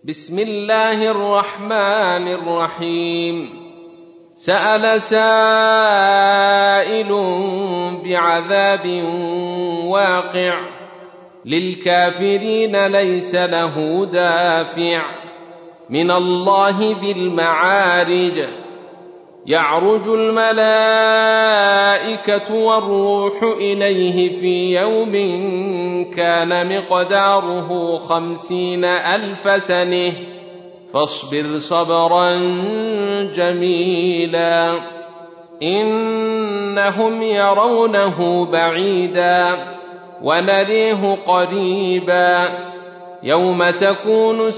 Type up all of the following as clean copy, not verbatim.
بسم الله الرحمن الرحيم. سأل سائل بعذاب واقع للكافرين ليس له دافع من الله ذي المعارج. يعرج الملائكة والروح إليه في يوم كان مقداره 50,000 سنة فاصبر صبرا جميلا إنهم يرونه بعيدا ونريه قريبا يوم تكون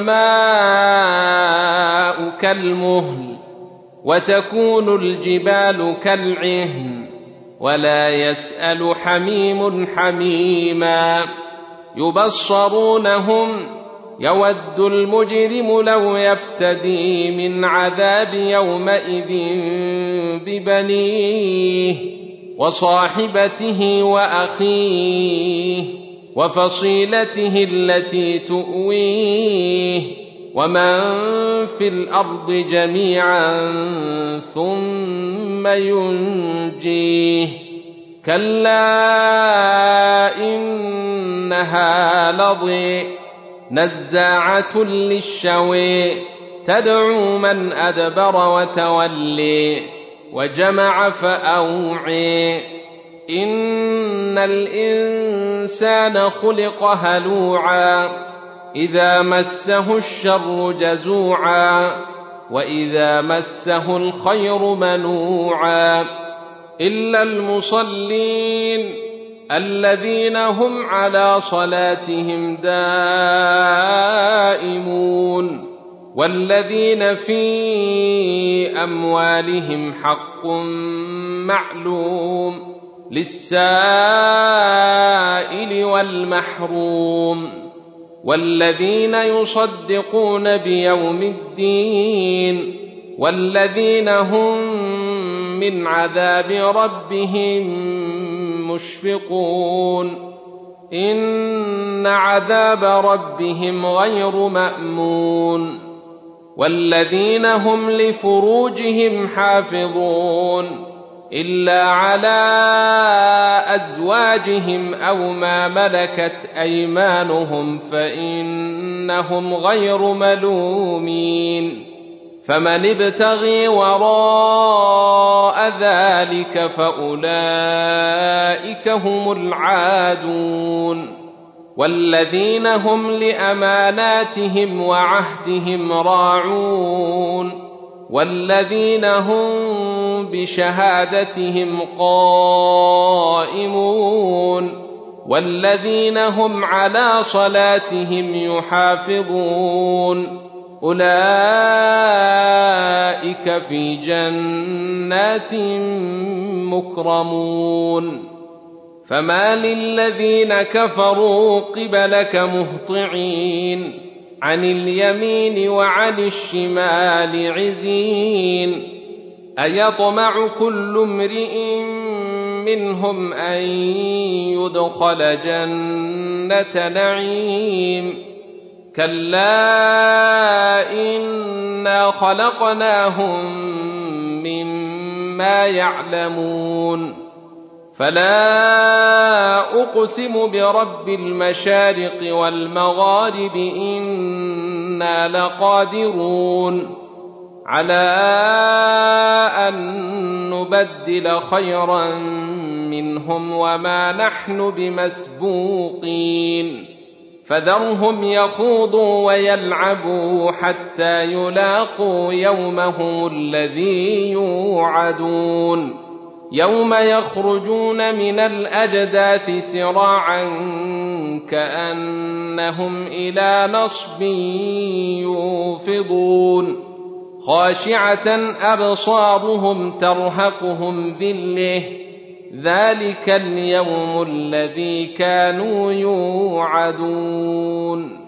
السماء كالمهل وتكون الجبال كالعهن ولا يسأل حميم حميما. يبصرونهم يود المجرم لو يفتدي من عذاب يومئذ ببنيه وصاحبته وأخيه وفصيلته التي تؤويه ومن في الأرض جميعا ثم ينجيه. كلا إنها لظى نزاعة للشوى تدعو من أدبر وتولي وجمع فأوعي. إن الإنسان خلق هلوعا إذا مسه الشر جزوعا وإذا مسه الخير منوعا إلا المصلين الذين هم على صلاتهم دائمون والذين في أموالهم حق معلوم للسائل والمحروم والذين يصدقون بيوم الدين والذين هم من عذاب ربهم مشفقون. إن عذاب ربهم غير مأمون. والذين هم لفروجهم حافظون إلا على أزواجهم أو ما ملكت أيمانهم فإنهم غير ملومين. فمن ابتغي وراء ذلك فأولئك هم العادون. والذين هم لأماناتهم وعهدهم راعون والذين هم بشهادتهم قائمون والذين هم على صلاتهم يحافظون أولئك في جنات مكرمون. فما للذين كفروا قبلك مهطعين عن اليمين وعن الشمال عزين. أيطمع كل امرئ منهم أن يدخل جنة نعيم كلا إنا خلقناهم مما يعلمون. فلا أقسم برب المشارق والمغارب إنا لقادرون على أن نبدل خيرا منهم وما نحن بمسبوقين. فذرهم يخوضوا ويلعبوا حتى يلاقوا يومهم الذي يوعدون يوم يخرجون من الأجداث سراعا كأنهم إلى نصب يوفضون خاشعة أبصارهم ترهقهم ذلة ذلك اليوم الذي كانوا يوعدون.